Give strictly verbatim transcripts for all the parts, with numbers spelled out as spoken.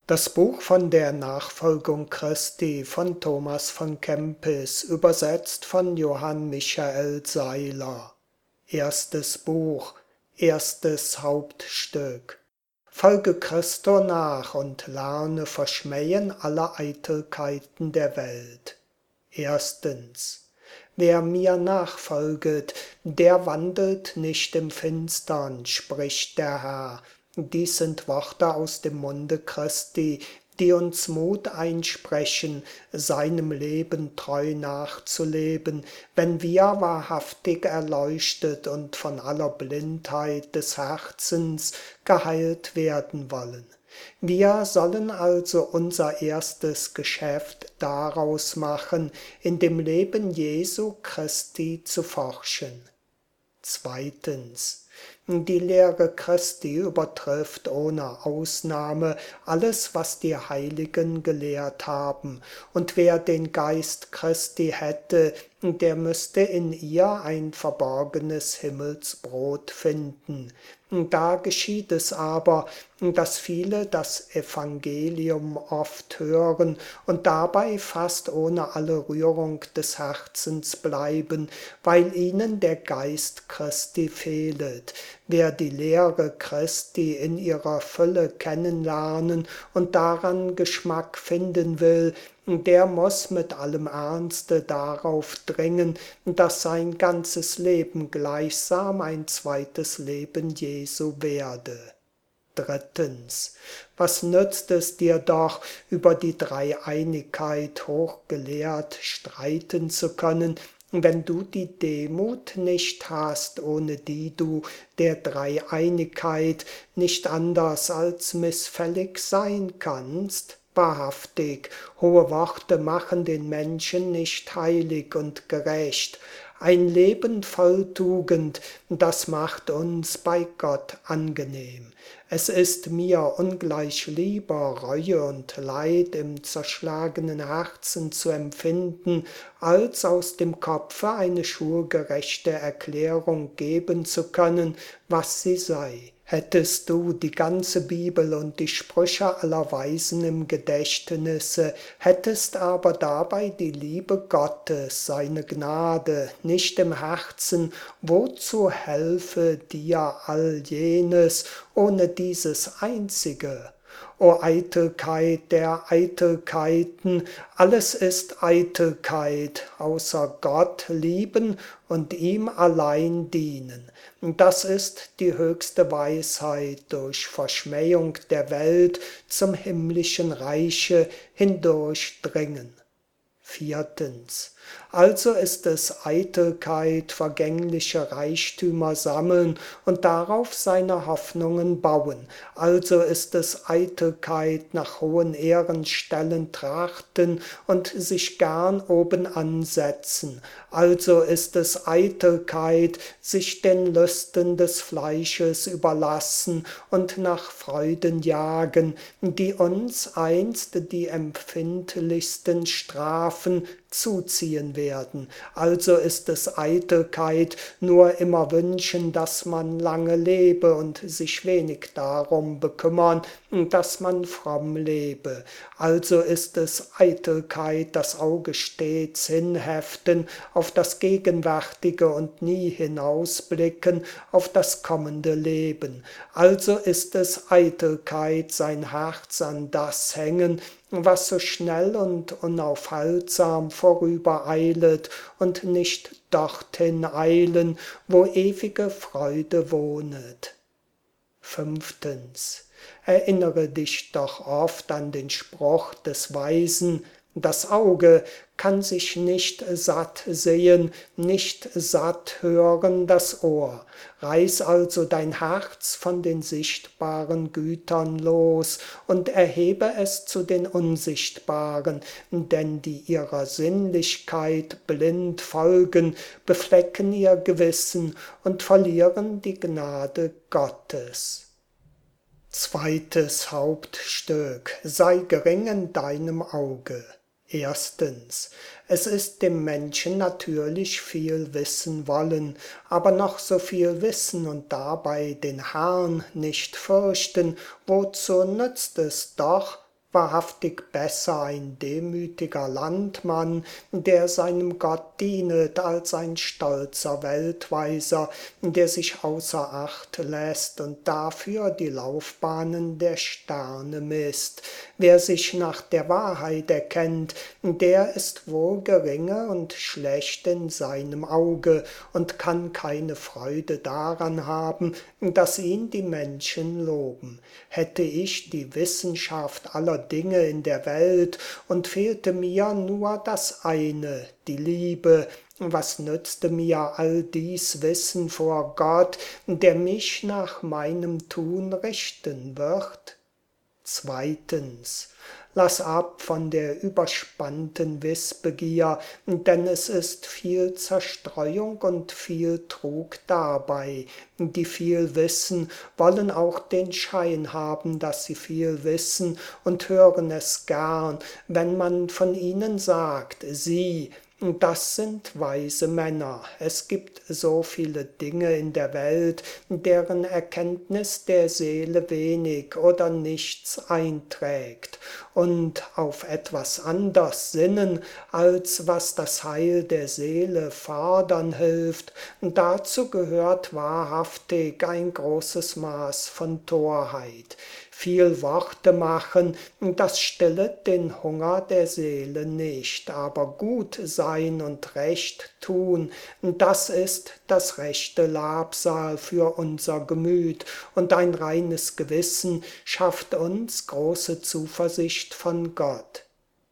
Das Buch von der Nachfolgung Christi von Thomas von Kempis, übersetzt von Johann Michael Seiler. Erstes Buch, erstes Hauptstück. Folge Christo nach und lerne verschmähen alle Eitelkeiten der Welt. Erstens. Wer mir nachfolget, der wandelt nicht im Finstern, spricht der Herr. Dies sind Worte aus dem Munde Christi, die uns Mut einsprechen, seinem Leben treu nachzuleben, wenn wir wahrhaftig erleuchtet und von aller Blindheit des Herzens geheilt werden wollen. Wir sollen also unser erstes Geschäft daraus machen, in dem Leben Jesu Christi zu forschen. Zweitens. Die Lehre Christi übertrifft ohne Ausnahme alles, was die Heiligen gelehrt haben, und wer den Geist Christi hätte, der müsste in ihr ein verborgenes Himmelsbrot finden. Da geschieht es aber, dass viele das Evangelium oft hören und dabei fast ohne alle Rührung des Herzens bleiben, weil ihnen der Geist Christi fehlet. Wer die Lehre Christi in ihrer Fülle kennenlernen und daran Geschmack finden will, der muss mit allem Ernste darauf dringen, dass sein ganzes Leben gleichsam ein zweites Leben Jesu werde. Drittens. Was nützt es dir doch, über die Dreieinigkeit hochgelehrt streiten zu können, wenn du die Demut nicht hast, ohne die du der Dreieinigkeit nicht anders als missfällig sein kannst? Wahrhaftig, hohe Worte machen den Menschen nicht heilig und gerecht. Ein Leben voll Tugend, das macht uns bei Gott angenehm. Es ist mir ungleich lieber, Reue und Leid im zerschlagenen Herzen zu empfinden, als aus dem Kopfe eine schulgerechte Erklärung geben zu können, was sie sei. Hättest du die ganze Bibel und die Sprüche aller Weisen im Gedächtnisse, hättest aber dabei die Liebe Gottes, seine Gnade, nicht im Herzen, wozu helfe dir all jenes ohne dieses Einzige? O Eitelkeit der Eitelkeiten, alles ist Eitelkeit, außer Gott lieben und ihm allein dienen. Das ist die höchste Weisheit, durch Verschmähung der Welt zum himmlischen Reiche hindurchdringen. Viertens. Also ist es Eitelkeit, vergängliche Reichtümer sammeln und darauf seine Hoffnungen bauen. Also ist es Eitelkeit, nach hohen Ehrenstellen trachten und sich gern oben ansetzen. Also ist es Eitelkeit, sich den Lüsten des Fleisches überlassen und nach Freuden jagen, die uns einst die empfindlichsten Strafen zuziehen werden. Also ist es Eitelkeit, nur immer wünschen, dass man lange lebe und sich wenig darum bekümmern, dass man fromm lebe. Also ist es Eitelkeit, das Auge stets hinheften auf das Gegenwärtige und nie hinausblicken auf das kommende Leben. Also ist es Eitelkeit, sein Herz an das hängen, was so schnell und unaufhaltsam vorübereilet, und nicht dorthin eilen, wo ewige Freude wohnet. Fünftens. Erinnere dich doch oft an den Spruch des Weisen: Das Auge kann sich nicht satt sehen, nicht satt hören das Ohr. Reiß also dein Herz von den sichtbaren Gütern los und erhebe es zu den unsichtbaren, denn die ihrer Sinnlichkeit blind folgen, beflecken ihr Gewissen und verlieren die Gnade Gottes. Zweites Hauptstück. Sei gering in deinem Auge. Erstens. Es ist dem Menschen natürlich viel wissen wollen, aber noch so viel wissen und dabei den Herrn nicht fürchten, wozu nützt es doch, wahrhaftig besser ein demütiger Landmann, der seinem Gott dienet, als ein stolzer Weltweiser, der sich außer Acht lässt und dafür die Laufbahnen der Sterne misst. Wer sich nach der Wahrheit erkennt, der ist wohl geringe und schlecht in seinem Auge und kann keine Freude daran haben, dass ihn die Menschen loben. Hätte ich die Wissenschaft aller Dinge in der Welt und fehlte mir nur das eine, die Liebe, was nützte mir all dies Wissen vor Gott, der mich nach meinem Tun richten wird? Zweitens, lass ab von der überspannten Wissbegier, denn es ist viel Zerstreuung und viel Trug dabei. Die viel wissen, wollen auch den Schein haben, dass sie viel wissen und hören es gern, wenn man von ihnen sagt, sie, das sind weise Männer. Es gibt so viele Dinge in der Welt, deren Erkenntnis der Seele wenig oder nichts einträgt. Und auf etwas anders sinnen, als was das Heil der Seele fordern hilft, dazu gehört wahrhaftig ein großes Maß von Torheit. Viel Worte machen, das stillet den Hunger der Seele nicht, aber gut sein und Recht tun, das ist das rechte Labsal für unser Gemüt, und ein reines Gewissen schafft uns große Zuversicht von Gott.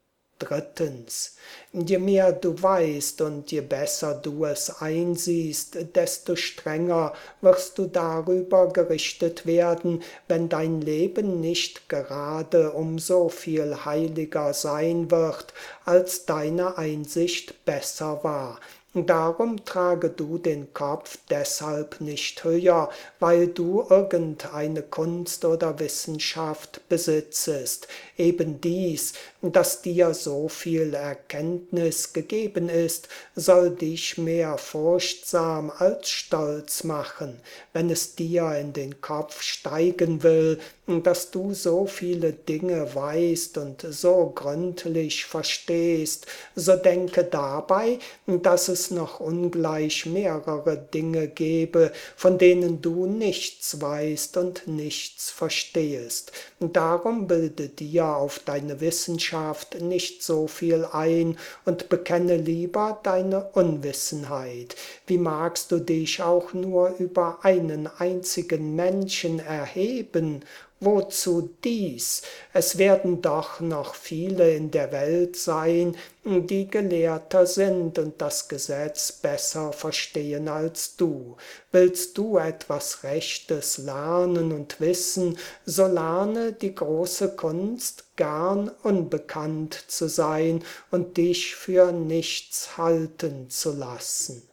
Drittens, je mehr du weißt und je besser du es einsiehst, desto strenger wirst du darüber gerichtet werden, wenn dein Leben nicht gerade um so viel heiliger sein wird, als deine Einsicht besser war. Darum trage du den Kopf deshalb nicht höher, weil du irgendeine Kunst oder Wissenschaft besitzest. Eben dies, dass dir so viel Erkenntnis gegeben ist, soll dich mehr furchtsam als stolz machen. Wenn es dir in den Kopf steigen will, dass du so viele Dinge weißt und so gründlich verstehst, so denke dabei, dass es noch ungleich mehrere Dinge gebe, von denen du nichts weißt und nichts verstehest. Darum bilde dir auf deine Wissenschaft nicht so viel ein und bekenne lieber deine Unwissenheit. Wie magst du dich auch nur über einen einzigen Menschen erheben? Wozu dies? Es werden doch noch viele in der Welt sein, die gelehrter sind und das Gesetz besser verstehen als du. Willst du etwas Rechtes lernen und wissen, so lerne die große Kunst, gern unbekannt zu sein und dich für nichts halten zu lassen.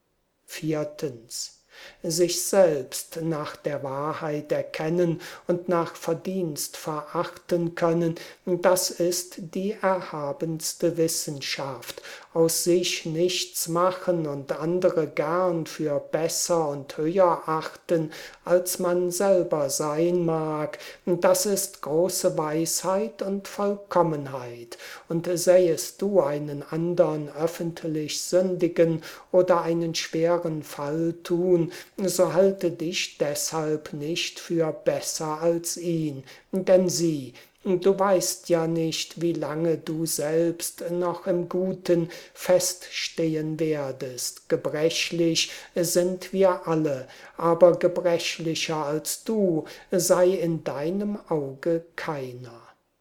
Viertens. Sich selbst nach der Wahrheit erkennen und nach Verdienst verachten können, das ist die erhabenste Wissenschaft. Aus sich nichts machen und andere gern für besser und höher achten, als man selber sein mag, das ist große Weisheit und Vollkommenheit. Und sähest du einen andern öffentlich sündigen oder einen schweren Fall tun, so halte dich deshalb nicht für besser als ihn, denn sieh, du weißt ja nicht, wie lange du selbst noch im Guten feststehen werdest. Gebrechlich sind wir alle, aber gebrechlicher als du sei in deinem Auge keiner.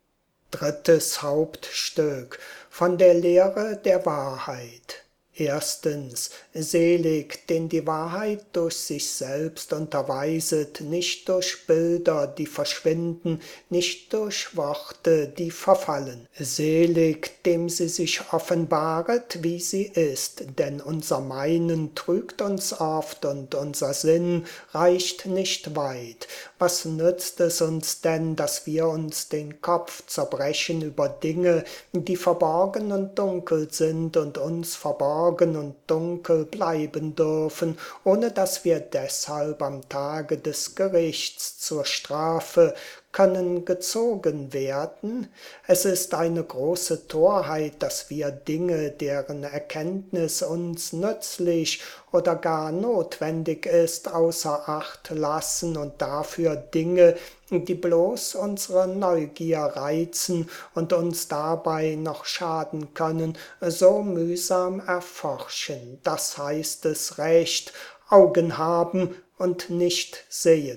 Drittes Hauptstück von der Lehre der Wahrheit. Erstens, selig, den die Wahrheit durch sich selbst unterweiset, nicht durch Bilder, die verschwinden, nicht durch Worte, die verfallen. Selig, dem sie sich offenbaret, wie sie ist, denn unser Meinen trügt uns oft und unser Sinn reicht nicht weit. Was nützt es uns denn, dass wir uns den Kopf zerbrechen über Dinge, die verborgen und dunkel sind und uns verborgen und dunkel bleiben dürfen, ohne dass wir deshalb am Tage des Gerichts zur Strafe können gezogen werden? Es ist eine große Torheit, dass wir Dinge, deren Erkenntnis uns nützlich oder gar notwendig ist, außer Acht lassen und dafür Dinge, die bloß unsere Neugier reizen und uns dabei noch schaden können, so mühsam erforschen. Das heißt es recht, Augen haben und nicht sehen.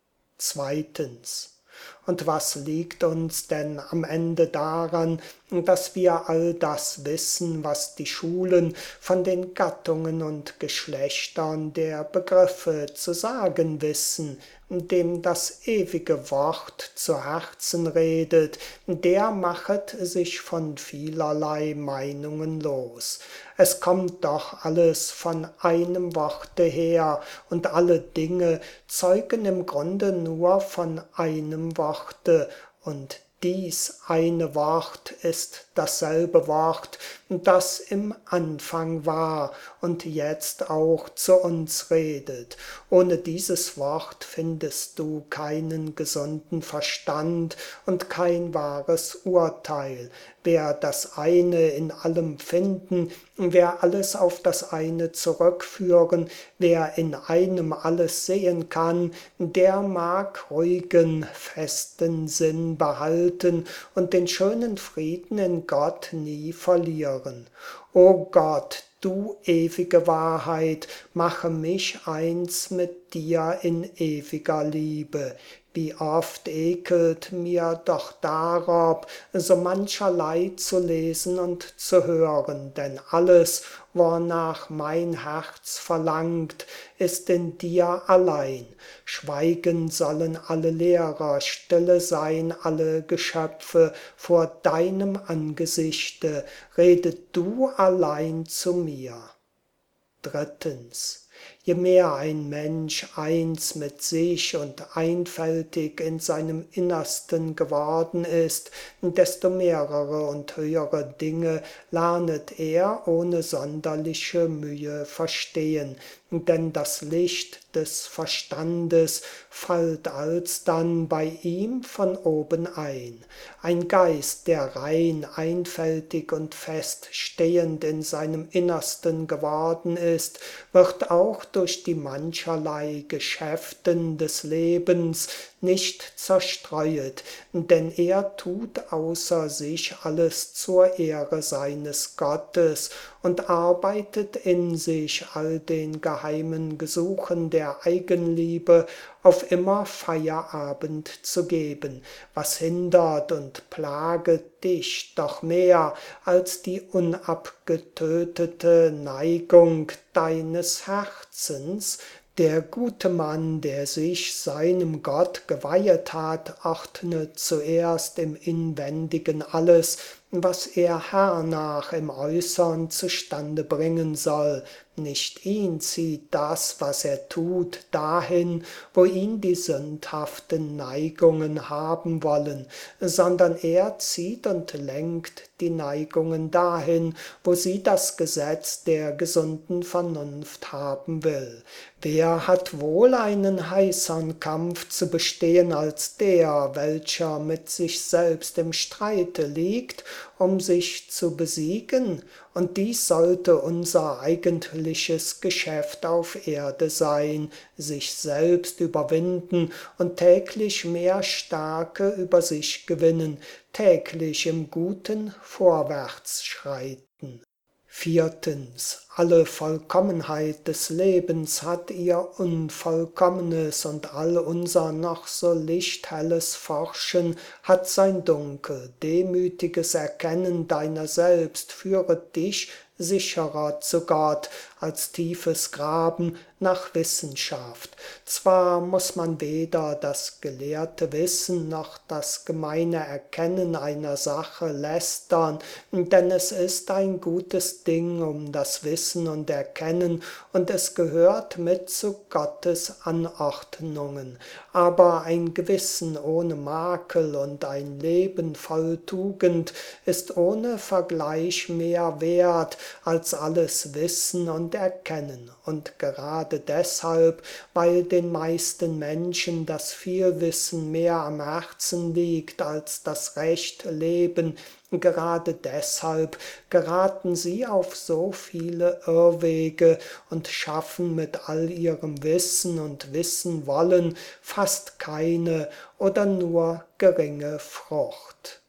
Zweitens. Und was liegt uns denn am Ende daran, dass wir all das wissen, was die Schulen von den Gattungen und Geschlechtern der Begriffe zu sagen wissen? Dem das ewige Wort zu Herzen redet, der machet sich von vielerlei Meinungen los. Es kommt doch alles von einem Worte her, und alle Dinge zeugen im Grunde nur von einem Worte, und dies eine Wort ist dasselbe Wort, das im Anfang war und jetzt auch zu uns redet. Ohne dieses Wort findest du keinen gesunden Verstand und kein wahres Urteil. Wer das eine in allem finden, wer alles auf das eine zurückführen, wer in einem alles sehen kann, der mag ruhigen, festen Sinn behalten und den schönen Frieden in Gott nie verlieren. O Gott, du ewige Wahrheit, mache mich eins mit dir in ewiger Liebe. Wie oft ekelt mir doch darob, so mancherlei zu lesen und zu hören, denn alles, wornach mein Herz verlangt, ist in dir allein. Schweigen sollen alle Lehrer, stille sein alle Geschöpfe vor deinem Angesichte, rede du allein zu mir. Drittens. Je mehr ein Mensch eins mit sich und einfältig in seinem Innersten geworden ist, desto mehrere und höhere Dinge lernet er ohne sonderliche Mühe verstehen, denn das Licht des Verstandes fallt alsdann bei ihm von oben ein. Ein Geist, der rein, einfältig und fest stehend in seinem Innersten geworden ist, wird auch durch die mancherlei Geschäften des Lebens nicht zerstreuet, denn er tut außer sich alles zur Ehre seines Gottes und arbeitet in sich all den geheimen Gesuchen der Eigenliebe auf immer Feierabend zu geben, was hindert und plaget dich doch mehr als die unabgetötete Neigung deines Herzens. Der gute Mann, der sich seinem Gott geweihet hat, ordnet zuerst im Inwendigen alles, was er hernach im Äußern zustande bringen soll. Nicht ihn zieht das, was er tut, dahin, wo ihn die sündhaften Neigungen haben wollen, sondern er zieht und lenkt die Neigungen dahin, wo sie das Gesetz der gesunden Vernunft haben will. Wer hat wohl einen heißern Kampf zu bestehen als der, welcher mit sich selbst im Streite liegt, um sich zu besiegen? Und dies sollte unser eigentliches Geschäft auf Erde sein, sich selbst überwinden und täglich mehr Stärke über sich gewinnen, täglich im Guten vorwärts schreiten. Viertens. Alle Vollkommenheit des Lebens hat ihr Unvollkommenes und all unser noch so lichthelles Forschen hat sein Dunkel. Demütiges Erkennen deiner selbst führet dich sicherer zu Gott als tiefes Graben nach Wissenschaft. Zwar muß man weder das gelehrte Wissen noch das gemeine Erkennen einer Sache lästern, denn es ist ein gutes Ding, um das Wissen Wissen und Erkennen, und es gehört mit zu Gottes Anordnungen. Aber ein Gewissen ohne Makel und ein Leben voll Tugend ist ohne Vergleich mehr wert als alles Wissen und Erkennen. Und gerade deshalb, weil den meisten Menschen das Vielwissen mehr am Herzen liegt als das Recht Leben, gerade deshalb geraten sie auf so viele Irrwege und schaffen mit all ihrem Wissen und Wissenwollen fast keine oder nur geringe Frucht.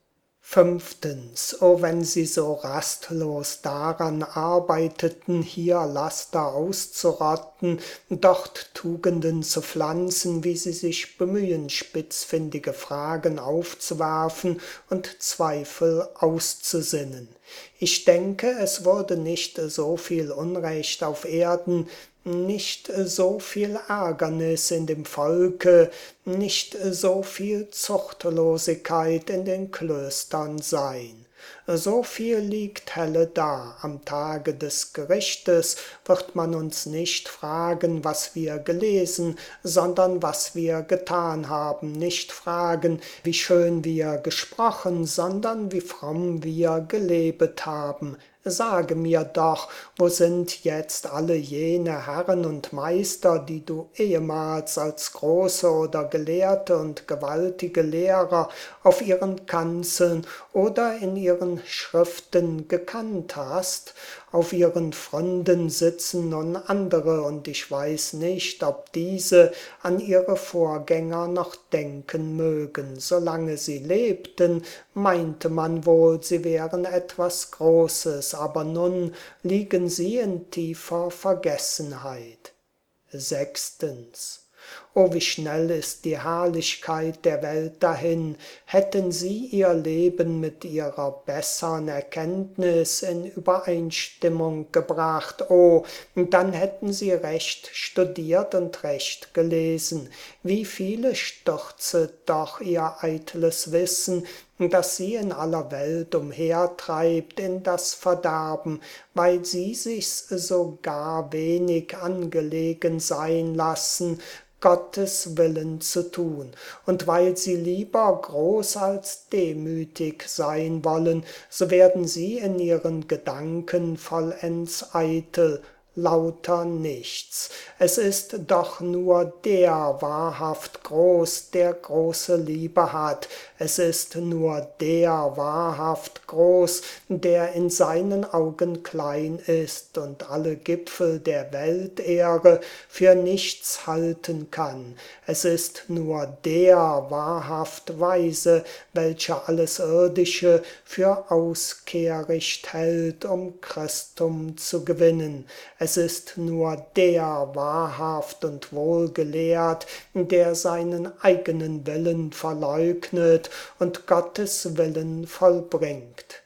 Fünftens, oh, wenn sie so rastlos daran arbeiteten, hier Laster auszurotten, dort Tugenden zu pflanzen, wie sie sich bemühen, spitzfindige Fragen aufzuwerfen und Zweifel auszusinnen. Ich denke, es wurde nicht so viel Unrecht auf Erden, nicht so viel Ärgernis in dem Volke, nicht so viel Zuchtlosigkeit in den Klöstern sein. So viel liegt helle da. Am Tage des Gerichtes wird man uns nicht fragen, was wir gelesen, sondern was wir getan haben. Nicht fragen, wie schön wir gesprochen, sondern wie fromm wir gelebt haben. Sage mir doch, wo sind jetzt alle jene Herren und Meister, die du ehemals als große oder gelehrte und gewaltige Lehrer auf ihren Kanzeln oder in ihren Schriften gekannt hast? Auf ihren Freunden sitzen nun andere, und ich weiß nicht, ob diese an ihre Vorgänger noch denken mögen. Solange sie lebten, meinte man wohl, sie wären etwas Großes, aber nun liegen sie in tiefer Vergessenheit. Sechstens. Oh, wie schnell ist die Herrlichkeit der Welt dahin, hätten sie ihr Leben mit ihrer bessern Erkenntnis in Übereinstimmung gebracht, oh, dann hätten sie recht studiert und recht gelesen. Wie viele stürzet doch ihr eitles Wissen, das sie in aller Welt umhertreibt, in das Verderben, weil sie sich's so gar wenig angelegen sein lassen, Gottes Willen zu tun, und weil sie lieber groß als demütig sein wollen, so werden sie in ihren Gedanken vollends eitel, lauter nichts. Es ist doch nur der wahrhaft groß, der große Liebe hat. Es ist nur der wahrhaft groß, der in seinen Augen klein ist und alle Gipfel der Weltehre für nichts halten kann. Es ist nur der wahrhaft Weise, welcher alles Irdische für auskehricht hält, um Christum zu gewinnen. Es ist nur der wahrhaft und wohlgelehrt, der seinen eigenen Willen verleugnet und Gottes Willen vollbringt.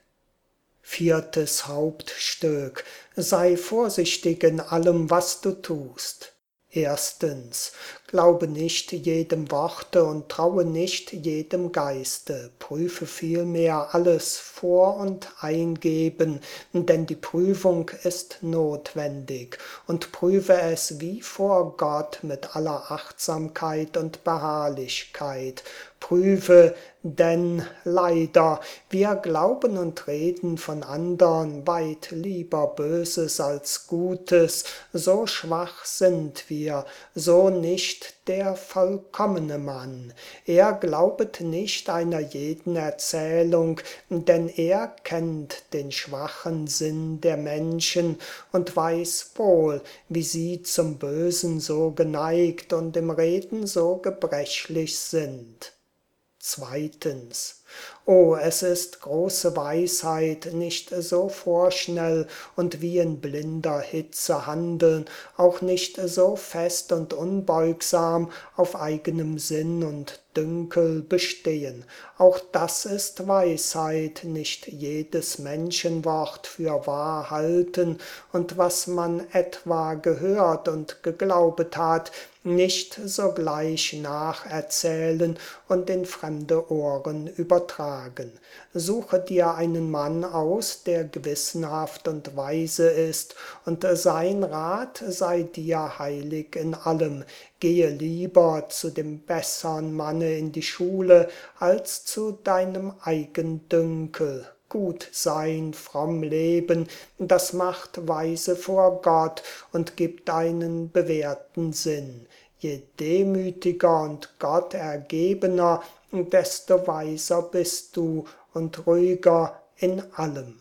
Viertes Hauptstück. Sei vorsichtig in allem, was du tust. Erstens. Glaube nicht jedem Worte und traue nicht jedem Geiste. Prüfe vielmehr alles vor und eingeben, denn die Prüfung ist notwendig. Und prüfe es wie vor Gott mit aller Achtsamkeit und Beharrlichkeit. Prüfe, denn leider, wir glauben und reden von andern weit lieber Böses als Gutes, so schwach sind wir, so nicht der vollkommene Mann. Er glaubet nicht einer jeden Erzählung, denn er kennt den schwachen Sinn der Menschen und weiß wohl, wie sie zum Bösen so geneigt und im Reden so gebrechlich sind. Zweitens. Oh, es ist große Weisheit, nicht so vorschnell und wie in blinder Hitze handeln, auch nicht so fest und unbeugsam auf eigenem Sinn und Dünkel bestehen. Auch das ist Weisheit, nicht jedes Menschenwort für wahr halten und was man etwa gehört und geglaubet hat, nicht sogleich nacherzählen und in fremde Ohren übertragen. fragen. Suche dir einen Mann aus, der gewissenhaft und weise ist, und sein Rat sei dir heilig in allem. Gehe lieber zu dem bessern Manne in die Schule, als zu deinem Eigendünkel. Gut sein, fromm leben, das macht weise vor Gott und gibt einen bewährten Sinn. Je demütiger und gottergebener, desto weiser bist du und ruhiger in allem.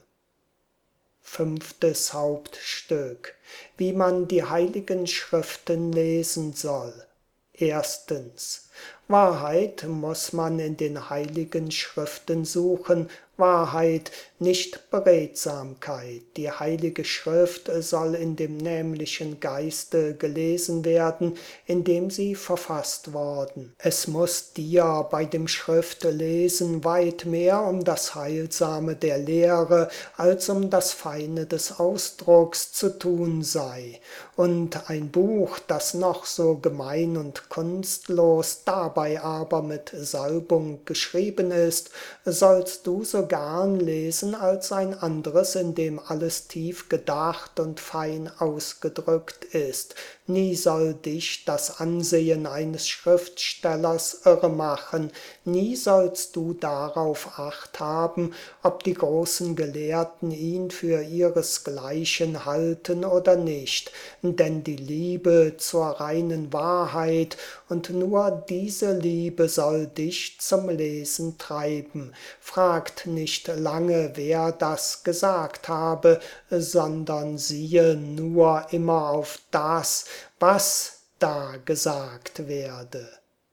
Fünftes Hauptstück. Wie man die heiligen Schriften lesen soll. Erstens. Wahrheit muss man in den heiligen Schriften suchen, Wahrheit, nicht Beredsamkeit. Die heilige Schrift soll in dem nämlichen Geiste gelesen werden, in dem sie verfasst worden. Es muss dir bei dem Schriftlesen weit mehr um das Heilsame der Lehre als um das Feine des Ausdrucks zu tun sei. Und ein Buch, das noch so gemein und kunstlos, dabei aber mit Salbung geschrieben ist, sollst du so gern lesen als ein anderes, in dem alles tief gedacht und fein ausgedrückt ist. Nie soll dich das Ansehen eines Schriftstellers irre machen, nie sollst du darauf Acht haben, ob die großen Gelehrten ihn für ihresgleichen halten oder nicht, denn die Liebe zur reinen Wahrheit und nur diese Liebe soll dich zum Lesen treiben. Fragt nicht lange, wer das gesagt habe, sondern siehe nur immer auf das, was da gesagt werde.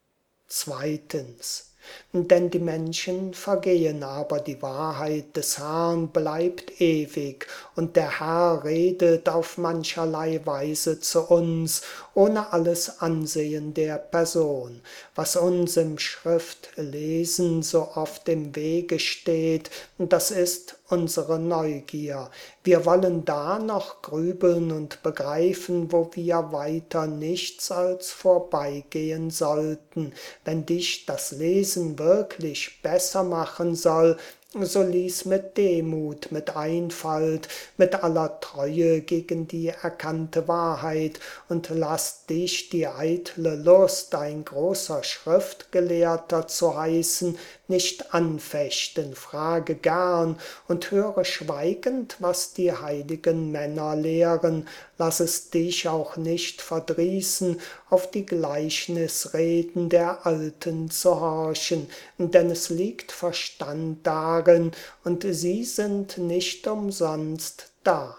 Zweitens. Denn die Menschen vergehen, aber die Wahrheit des Herrn bleibt ewig, und der Herr redet auf mancherlei Weise zu uns, ohne alles Ansehen der Person. Was uns im Schriftlesen so oft im Wege steht, das ist unsere Neugier. Wir wollen da noch grübeln und begreifen, wo wir weiter nichts als vorbeigehen sollten. Wenn dich das Lesen wirklich besser machen soll, so lies mit Demut, mit Einfalt, mit aller Treue gegen die erkannte Wahrheit und lass dich die eitle Lust, ein großer Schriftgelehrter zu heißen, nicht anfechten. Frage gern und höre schweigend, was die heiligen Männer lehren. Lass es dich auch nicht verdrießen, auf die Gleichnisreden der Alten zu horchen, denn es liegt Verstand darin, und sie sind nicht umsonst da.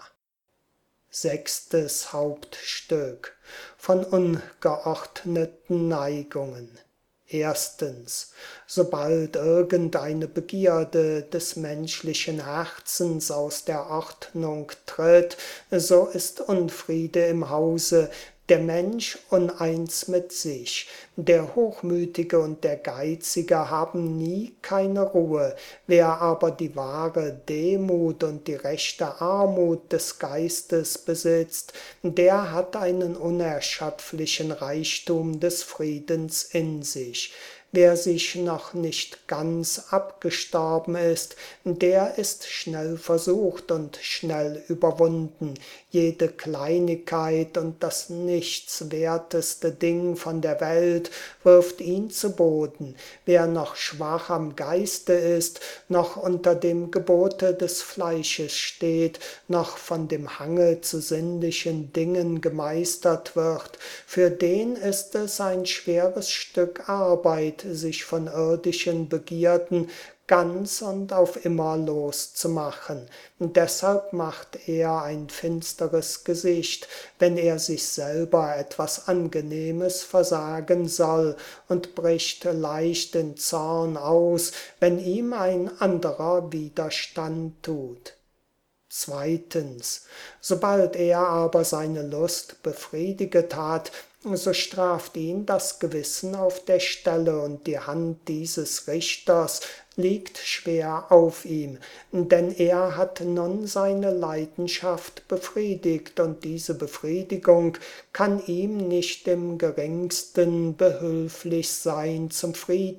Sechstes Hauptstück. Von ungeordneten Neigungen. Erstens. Sobald irgendeine Begierde des menschlichen Herzens aus der Ordnung tritt, so ist Unfriede im Hause, der Mensch uneins mit sich. Der Hochmütige und der Geizige haben nie keine Ruhe. Wer aber die wahre Demut und die rechte Armut des Geistes besitzt, der hat einen unerschöpflichen Reichtum des Friedens in sich. Wer sich noch nicht ganz abgestorben ist, der ist schnell versucht und schnell überwunden. Jede Kleinigkeit und das nichtswerteste Ding von der Welt wirft ihn zu Boden. Wer noch schwach am Geiste ist, noch unter dem Gebote des Fleisches steht, noch von dem Hange zu sinnlichen Dingen gemeistert wird, für den ist es ein schweres Stück Arbeit, sich von irdischen Begierden ganz und auf immer loszumachen. Und deshalb macht er ein finsteres Gesicht, wenn er sich selber etwas Angenehmes versagen soll, und bricht leicht in Zorn aus, wenn ihm ein anderer Widerstand tut. Zweitens. Sobald er aber seine Lust befriediget hat, so straft ihn das Gewissen auf der Stelle, und die Hand dieses Richters liegt schwer auf ihm, denn er hat nun seine Leidenschaft befriedigt, und diese Befriedigung kann ihm nicht im geringsten behülflich sein zum Frieden,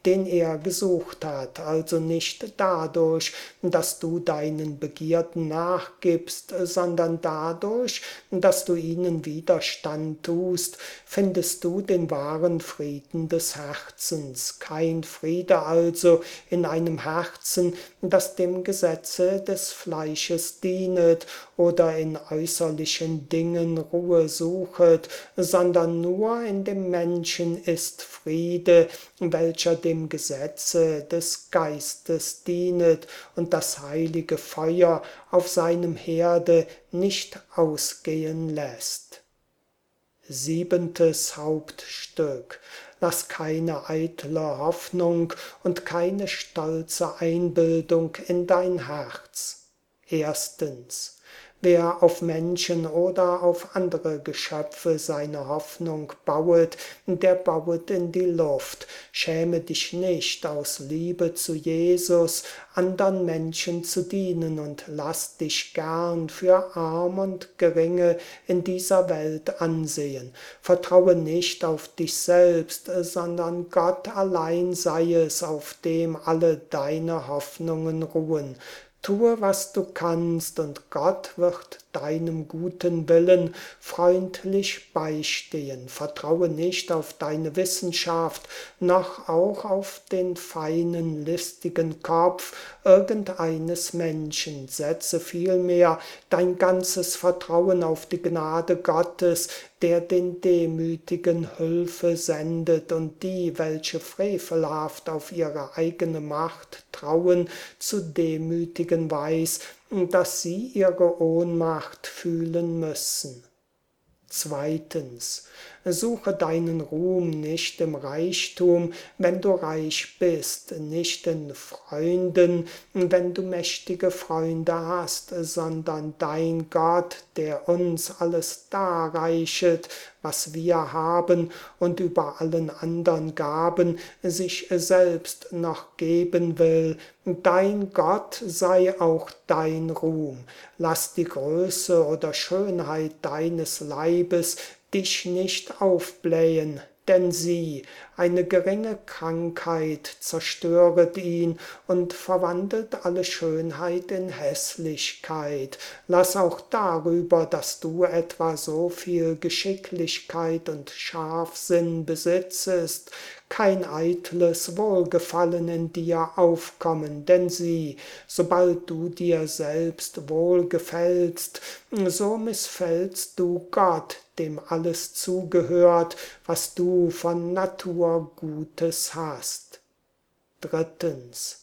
den er gesucht hat, also nicht dadurch, dass du deinen Begierden nachgibst, sondern dadurch, dass du ihnen Widerstand tust, findest du den wahren Frieden des Herzens. Kein Friede also in einem Herzen, das dem Gesetze des Fleisches dienet oder in äußerlichen Dingen Ruhe suchet, sondern nur in dem Menschen ist Friede, welcher dem Gesetze des Geistes dienet und das heilige Feuer auf seinem Herde nicht ausgehen lässt. Siebentes Hauptstück. Lass keine eitle Hoffnung und keine stolze Einbildung in dein Herz. Erstens. Wer auf Menschen oder auf andere Geschöpfe seine Hoffnung bauet, der bauet in die Luft. Schäme dich nicht, aus Liebe zu Jesus andern Menschen zu dienen und lass dich gern für arm und geringe in dieser Welt ansehen. Vertraue nicht auf dich selbst, sondern Gott allein sei es, auf dem alle deine Hoffnungen ruhen. Tue, was du kannst, und Gott wird deinem guten Willen freundlich beistehen. Vertraue nicht auf deine Wissenschaft, noch auch auf den feinen, listigen Kopf irgendeines Menschen. Setze vielmehr dein ganzes Vertrauen auf die Gnade Gottes, der den Demütigen Hilfe sendet und die, welche frevelhaft auf ihre eigene Macht trauen, zu demütigen weiß, dass sie ihre Ohnmacht fühlen müssen. Zweitens. Suche deinen Ruhm nicht im Reichtum, wenn du reich bist, nicht in Freunden, wenn du mächtige Freunde hast, sondern dein Gott, der uns alles darreichet, was wir haben und über allen anderen Gaben sich selbst noch geben will. Dein Gott sei auch dein Ruhm. Lass die Größe oder Schönheit deines Leibes dich nicht aufblähen, denn sieh, eine geringe Krankheit zerstöret ihn und verwandelt alle Schönheit in Hässlichkeit. Lass auch darüber, dass du etwa so viel Geschicklichkeit und Scharfsinn besitzest, kein eitles Wohlgefallen in dir aufkommen, denn sieh, sobald du dir selbst wohlgefällst, so missfällst du Gott, dem alles zugehört, was du von Natur Gutes hast. Drittens.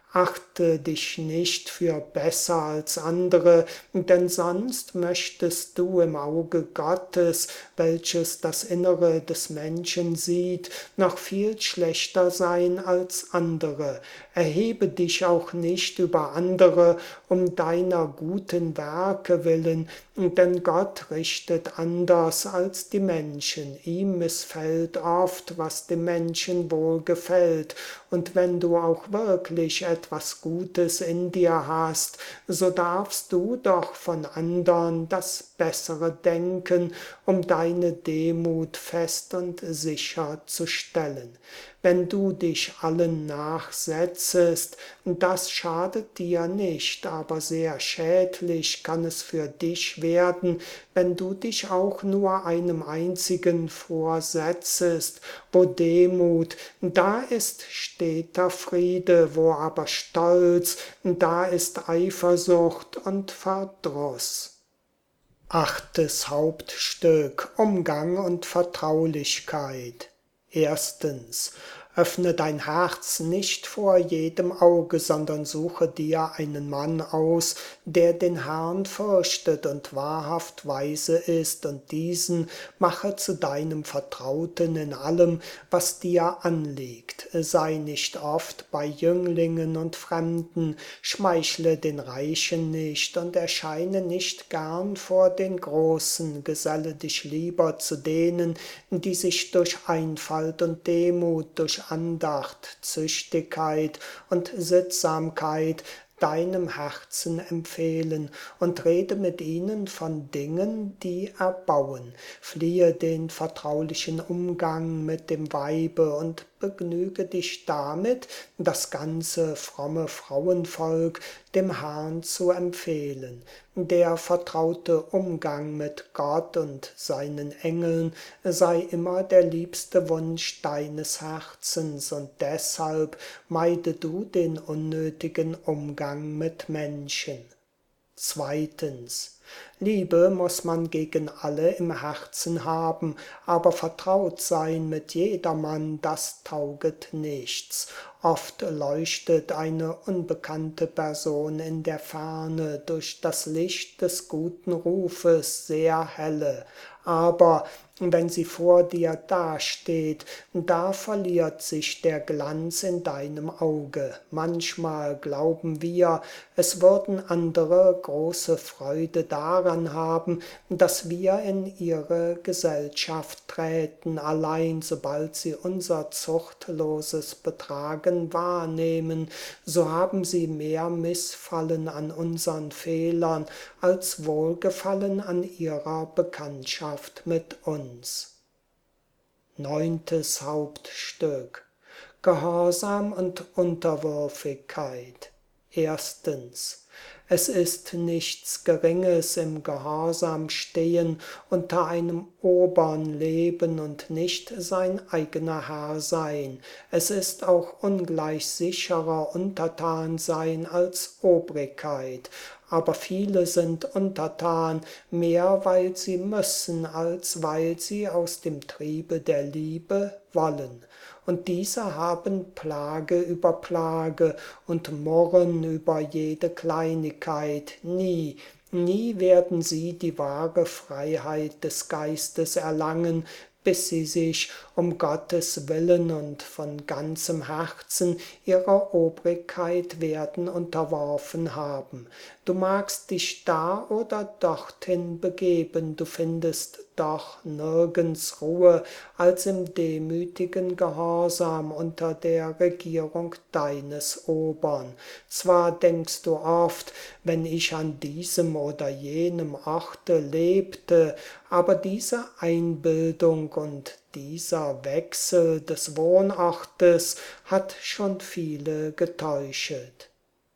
Achte dich nicht für besser als andere, denn sonst möchtest du im Auge Gottes, welches das Innere des Menschen sieht, noch viel schlechter sein als andere. Erhebe dich auch nicht über andere um deiner guten Werke willen, denn Gott richtet anders als die Menschen. Ihm missfällt oft, was dem Menschen wohl gefällt. Und wenn du auch wirklich etwas Gutes in dir hast, so darfst du doch von andern das Bessere denken, um deine Demut fest und sicher zu stellen. Wenn du dich allen nachsetzest, das schadet dir nicht, aber sehr schädlich kann es für dich werden, wenn du dich auch nur einem einzigen vorsetzest. Wo Demut, da ist steter Friede, wo aber Stolz, da ist Eifersucht und Verdruss. Achtes Hauptstück: Umgang und Vertraulichkeit. Erstens. Öffne dein Herz nicht vor jedem Auge, sondern suche dir einen Mann aus, der den Herrn fürchtet und wahrhaft weise ist, und diesen mache zu deinem Vertrauten in allem, was dir anliegt. Sei nicht oft bei Jünglingen und Fremden, schmeichle den Reichen nicht und erscheine nicht gern vor den Großen, geselle dich lieber zu denen, die sich durch Einfalt und Demut, durch Andacht, Züchtigkeit und Sittsamkeit deinem Herzen empfehlen und rede mit ihnen von Dingen, die erbauen. Fliehe den vertraulichen Umgang mit dem Weibe und begnüge dich damit, das ganze fromme Frauenvolk dem Herrn zu empfehlen. Der vertraute Umgang mit Gott und seinen Engeln sei immer der liebste Wunsch deines Herzens, und deshalb meide du den unnötigen Umgang mit Menschen. Zweitens. Liebe muss man gegen alle im Herzen haben, aber vertraut sein mit jedermann, das tauget nichts. Oft leuchtet eine unbekannte Person in der Ferne durch das Licht des guten Rufes sehr helle, aber wenn sie vor dir dasteht, da verliert sich der Glanz in deinem Auge. Manchmal glauben wir, es würden andere große Freude daran haben, dass wir in ihre Gesellschaft träten, allein sobald sie unser zuchtloses Betragen wahrnehmen, so haben sie mehr Missfallen an unseren Fehlern als Wohlgefallen an ihrer Bekanntschaft mit uns. Neuntes Hauptstück: Gehorsam und Unterwürfigkeit. Erstens. Es ist nichts Geringes im Gehorsam stehen, unter einem Obern leben und nicht sein eigener Herr sein. Es ist auch ungleich sicherer Untertan sein als Obrigkeit. Aber viele sind untertan, mehr weil sie müssen, als weil sie aus dem Triebe der Liebe wollen. Und diese haben Plage über Plage und murren über jede Kleinigkeit. Nie, nie werden sie die wahre Freiheit des Geistes erlangen, bis sie sich um Gottes Willen und von ganzem Herzen ihrer Obrigkeit werden unterworfen haben. Du magst dich da oder dorthin begeben, du findest doch nirgends Ruhe als im demütigen Gehorsam unter der Regierung deines Obern. Zwar denkst du oft, wenn ich an diesem oder jenem Orte lebte, aber diese Einbildung und dieser Wechsel des Wohnortes hat schon viele getäuschet.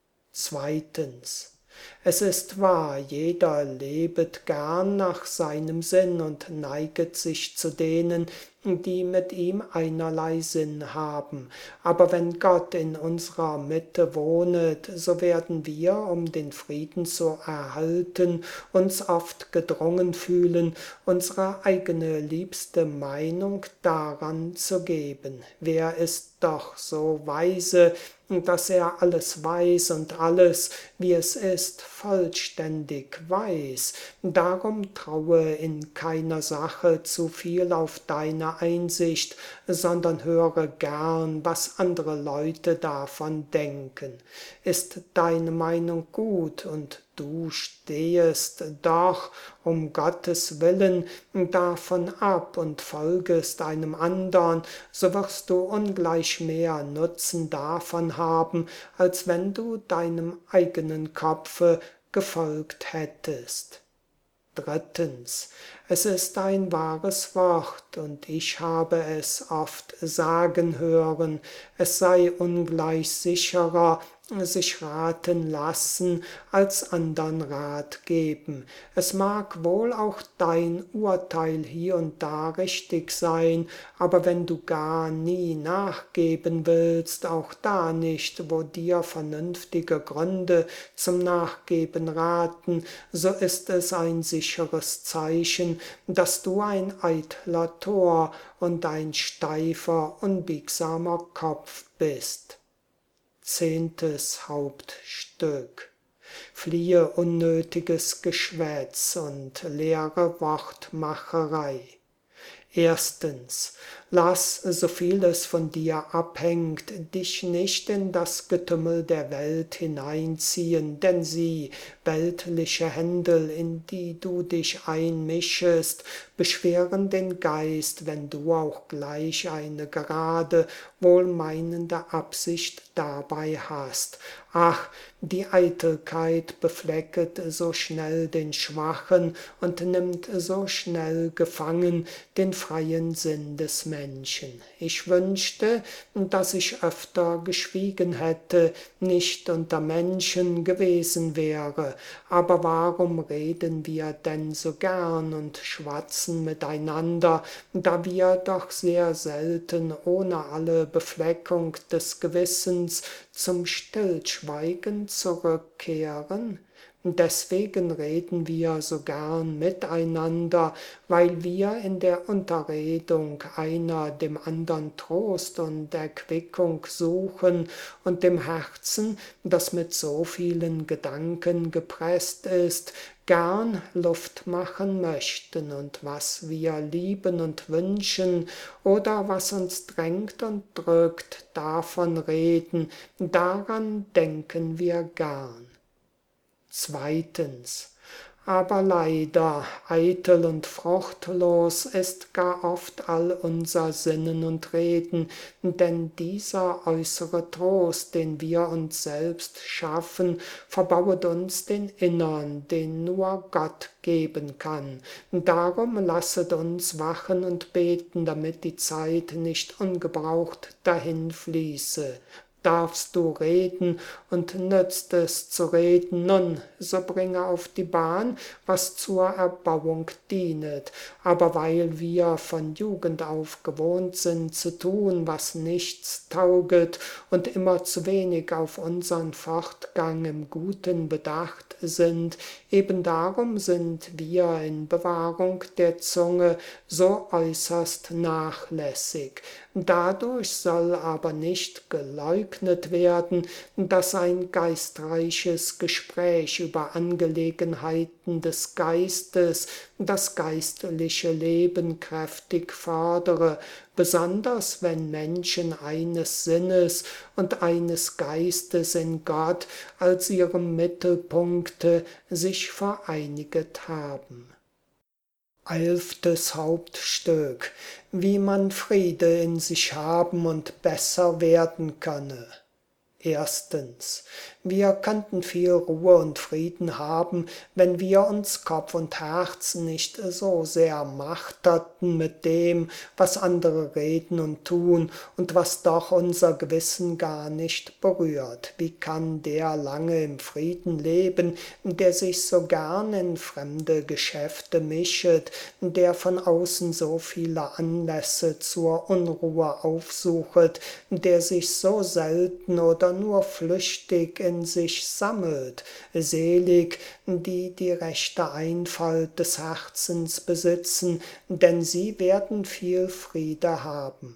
Zweitens. Es ist wahr, jeder lebet gern nach seinem Sinn und neiget sich zu denen, die mit ihm einerlei Sinn haben. Aber wenn Gott in unserer Mitte wohnet, so werden wir, um den Frieden zu erhalten, uns oft gedrungen fühlen, unsere eigene liebste Meinung daran zu geben. Wer ist doch so weise, dass er alles weiß und alles, wie es ist, vollständig weiß? Darum traue in keiner Sache zu viel auf deine Einsicht, sondern höre gern, was andere Leute davon denken. Ist deine Meinung gut und du stehest doch um Gottes Willen davon ab und folgest einem andern, so wirst du ungleich mehr Nutzen davon haben, als wenn du deinem eigenen Kopfe gefolgt hättest. Drittens. Es ist ein wahres Wort, und ich habe es oft sagen hören, es sei ungleich sicherer, sich raten lassen, als andern Rat geben. Es mag wohl auch dein Urteil hier und da richtig sein, aber wenn du gar nie nachgeben willst, auch da nicht, wo dir vernünftige Gründe zum Nachgeben raten, so ist es ein sicheres Zeichen, dass du ein eitler Tor und ein steifer, unbiegsamer Kopf bist. Zehntes Hauptstück. Fliehe unnötiges Geschwätz und leere Wortmacherei. Erstens. Lass, so viel es von dir abhängt, dich nicht in das Getümmel der Welt hineinziehen, denn sie, weltliche Händel, in die du dich einmischest, beschweren den Geist, wenn du auch gleich eine gerade, wohlmeinende Absicht dabei hast. Ach, die Eitelkeit beflecket so schnell den Schwachen und nimmt so schnell gefangen den freien Sinn des Menschen. Menschen. Ich wünschte, dass ich öfter geschwiegen hätte, nicht unter Menschen gewesen wäre. Aber warum reden wir denn so gern und schwatzen miteinander, da wir doch sehr selten ohne alle Befleckung des Gewissens zum Stillschweigen zurückkehren? Deswegen reden wir so gern miteinander, weil wir in der Unterredung einer dem andern Trost und Erquickung suchen und dem Herzen, das mit so vielen Gedanken gepresst ist, gern Luft machen möchten und was wir lieben und wünschen oder was uns drängt und drückt, davon reden, daran denken wir gern. Zweitens. Aber leider, eitel und fruchtlos ist gar oft all unser Sinnen und Reden, denn dieser äußere Trost, den wir uns selbst schaffen, verbauet uns den innern, den nur Gott geben kann. Darum lasset uns wachen und beten, damit die Zeit nicht ungebraucht dahinfließe. Darfst du reden und nützt es zu reden, nun, so bringe auf die Bahn, was zur Erbauung dienet. Aber weil wir von Jugend auf gewohnt sind zu tun, was nichts tauget, und immer zu wenig auf unsern Fortgang im Guten bedacht sind, eben darum sind wir in Bewahrung der Zunge so äußerst nachlässig. Dadurch soll aber nicht geleugnet werden, dass ein geistreiches Gespräch über Angelegenheiten des Geistes das geistliche Leben kräftig fördere, besonders wenn Menschen eines Sinnes und eines Geistes in Gott als ihrem Mittelpunkte sich vereiniget haben. Elftes Hauptstück: Wie man Friede in sich haben und besser werden könne. Erstens. Wir könnten viel Ruhe und Frieden haben, wenn wir uns Kopf und Herz nicht so sehr marterten mit dem, was andere reden und tun und was doch unser Gewissen gar nicht berührt. Wie kann der lange im Frieden leben, der sich so gern in fremde Geschäfte mischet, der von außen so viele Anlässe zur Unruhe aufsuchet, der sich so selten oder nur flüchtig in sich sammelt? Selig, die die rechte Einfalt des Herzens besitzen, denn sie werden viel Friede haben.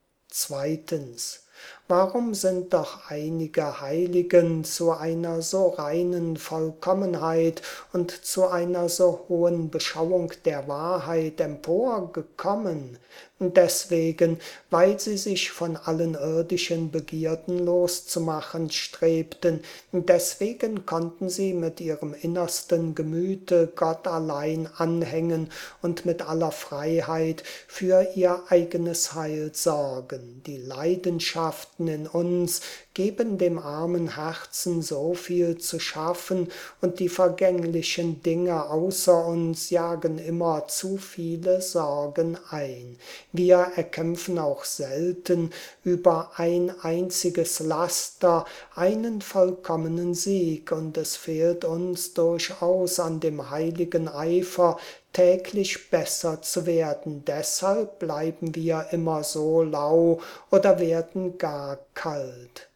Zweitens. Warum sind doch einige Heiligen zu einer so reinen Vollkommenheit und zu einer so hohen Beschauung der Wahrheit emporgekommen? Deswegen, weil sie sich von allen irdischen Begierden loszumachen strebten, deswegen konnten sie mit ihrem innersten Gemüte Gott allein anhängen und mit aller Freiheit für ihr eigenes Heil sorgen. Die Leidenschaften in uns geben dem armen Herzen so viel zu schaffen, und die vergänglichen Dinge außer uns jagen immer zu viele Sorgen ein. Wir erkämpfen auch selten über ein einziges Laster einen vollkommenen Sieg, und es fehlt uns durchaus an dem heiligen Eifer, täglich besser zu werden. Deshalb bleiben wir immer so lau oder werden gar kalt.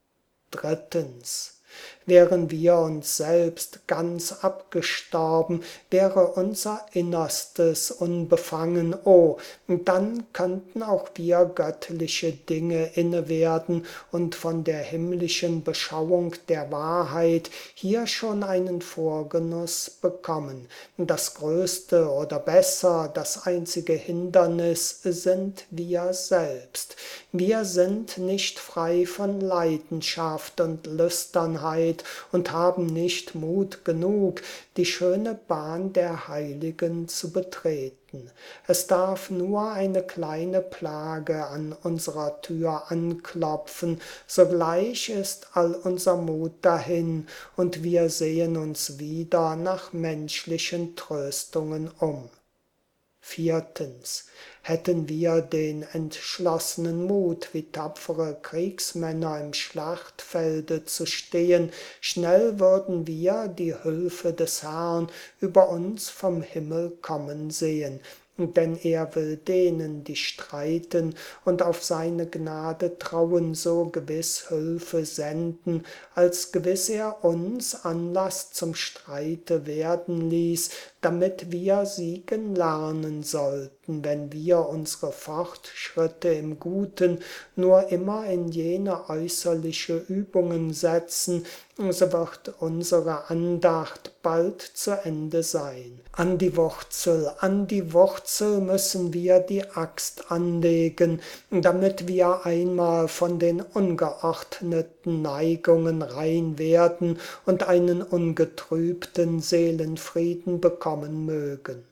Drittens. Wären wir uns selbst ganz abgestorben, wäre unser Innerstes unbefangen, oh, dann könnten auch wir göttliche Dinge inne werden und von der himmlischen Beschauung der Wahrheit hier schon einen Vorgenuss bekommen. Das größte oder besser, das einzige Hindernis sind wir selbst. Wir sind nicht frei von Leidenschaft und Lüsternheit und haben nicht Mut genug, die schöne Bahn der Heiligen zu betreten. Es darf nur eine kleine Plage an unserer Tür anklopfen, sogleich ist all unser Mut dahin, und wir sehen uns wieder nach menschlichen Tröstungen um. Viertens. Hätten wir den entschlossenen Mut, wie tapfere Kriegsmänner im Schlachtfelde zu stehen, schnell würden wir die Hilfe des Herrn über uns vom Himmel kommen sehen. Denn er will denen, die streiten und auf seine Gnade trauen, so gewiss Hilfe senden, als gewiss er uns Anlass zum Streite werden ließ, damit wir siegen lernen sollten, wenn wir unsere Fortschritte im Guten nur immer in jene äußerliche Übungen setzen, so wird unsere Andacht bald zu Ende sein. An die Wurzel, an die Wurzel müssen wir die Axt anlegen, damit wir einmal von den ungeordneten Neigungen rein werden und einen ungetrübten Seelenfrieden bekommen mögen.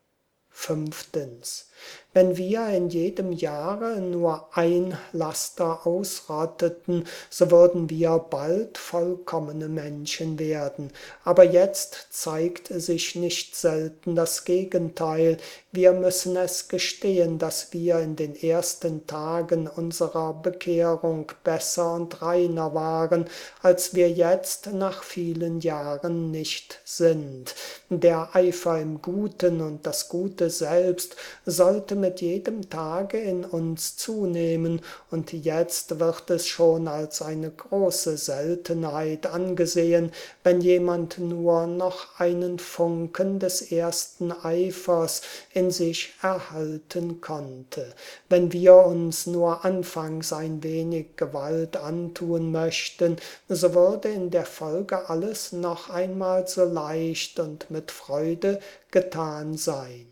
Fünftens. Wenn wir in jedem Jahre nur ein Laster ausrotteten, so würden wir bald vollkommene Menschen werden. Aber jetzt zeigt sich nicht selten das Gegenteil. Wir müssen es gestehen, dass wir in den ersten Tagen unserer Bekehrung besser und reiner waren, als wir jetzt nach vielen Jahren nicht sind. Der Eifer im Guten und das Gute selbst sollte mit jedem Tage in uns zunehmen, und jetzt wird es schon als eine große Seltenheit angesehen, wenn jemand nur noch einen Funken des ersten Eifers in sich erhalten konnte. Wenn wir uns nur anfangs ein wenig Gewalt antun möchten, so würde in der Folge alles noch einmal so leicht und mit Freude getan sein.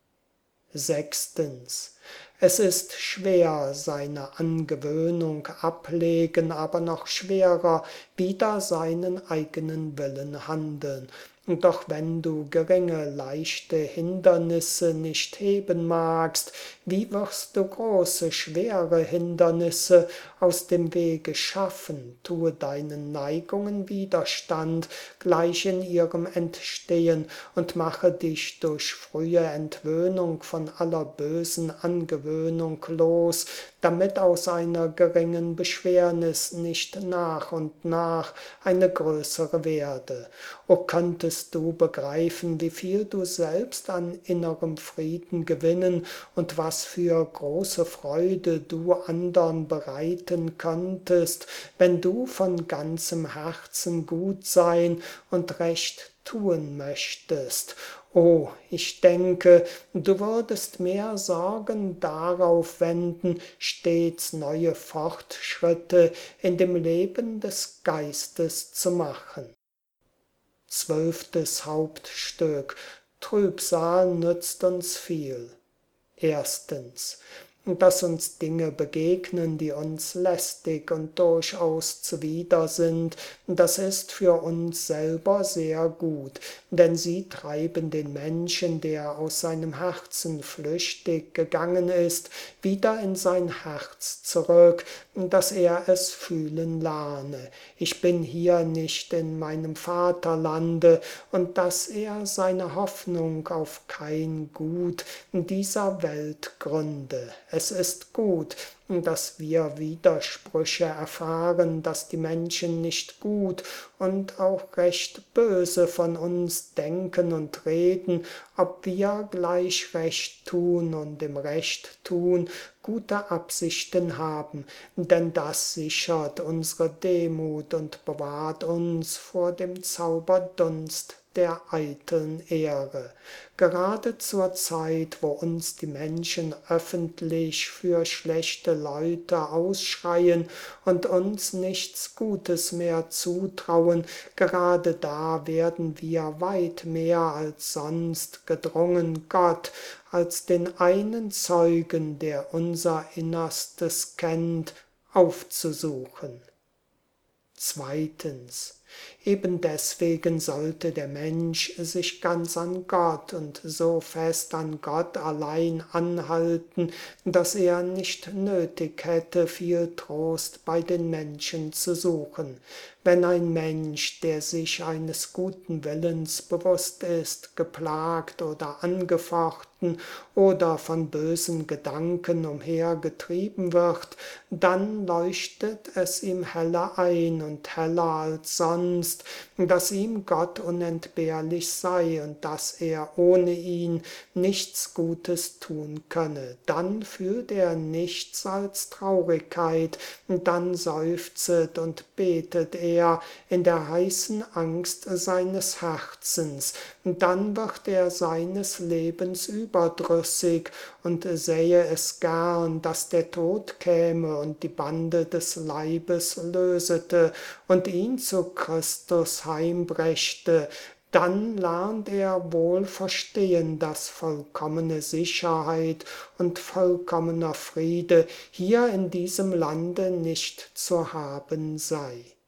Sechstens. Es ist schwer, seine Angewöhnung ablegen, aber noch schwerer, wider seinen eigenen Willen handeln. Doch wenn du geringe, leichte Hindernisse nicht heben magst, wie wirst du große, schwere Hindernisse aus dem Wege schaffen? Tue deinen Neigungen Widerstand, gleich in ihrem Entstehen, und mache dich durch frühe Entwöhnung von aller bösen Angewöhnung los, damit aus einer geringen Beschwernis nicht nach und nach eine größere werde. O könntest du begreifen, wie viel du selbst an innerem Frieden gewinnen und was für große Freude du andern bereiten könntest, wenn du von ganzem Herzen gut sein und recht tun möchtest. Oh, ich denke, du würdest mehr Sorgen darauf wenden, stets neue Fortschritte in dem Leben des Geistes zu machen. Zwölftes Hauptstück. Trübsal nützt uns viel. Erstens. Dass uns Dinge begegnen, die uns lästig und durchaus zuwider sind, das ist für uns selber sehr gut, denn sie treiben den Menschen, der aus seinem Herzen flüchtig gegangen ist, wieder in sein Herz zurück, dass er es fühlen lerne. Ich bin hier nicht in meinem Vaterlande, und dass er seine Hoffnung auf kein Gut dieser Welt gründe. Es ist gut, dass wir Widersprüche erfahren, dass die Menschen nicht gut und auch recht böse von uns denken und reden, ob wir gleich Recht tun und im Recht tun gute Absichten haben, denn das sichert unsere Demut und bewahrt uns vor dem Zauberdunst der eiteln Ehre. Gerade zur Zeit, wo uns die Menschen öffentlich für schlechte Leute ausschreien und uns nichts Gutes mehr zutrauen, gerade da werden wir weit mehr als sonst gedrungen, Gott als den einen Zeugen, der unser Innerstes kennt, aufzusuchen. Zweitens. Eben deswegen sollte der Mensch sich ganz an Gott und so fest an Gott allein anhalten, dass er nicht nötig hätte, viel Trost bei den Menschen zu suchen. wenn ein Mensch, der sich eines guten Willens bewusst ist, geplagt oder angefochten oder von bösen Gedanken umhergetrieben wird, dann leuchtet es ihm heller ein und heller als sonst, dass ihm Gott unentbehrlich sei und dass er ohne ihn nichts Gutes tun könne. Dann fühlt er nichts als Traurigkeit, dann seufzet und betet er in der heißen Angst seines Herzens, dann wird er seines Lebens überdrüssig und sähe es gern, dass der Tod käme und die Bande des Leibes lösete und ihn zu Christus heimbrächte. Dann lernt er wohl verstehen, dass vollkommene Sicherheit und vollkommener Friede hier in diesem Lande nicht zu haben sei.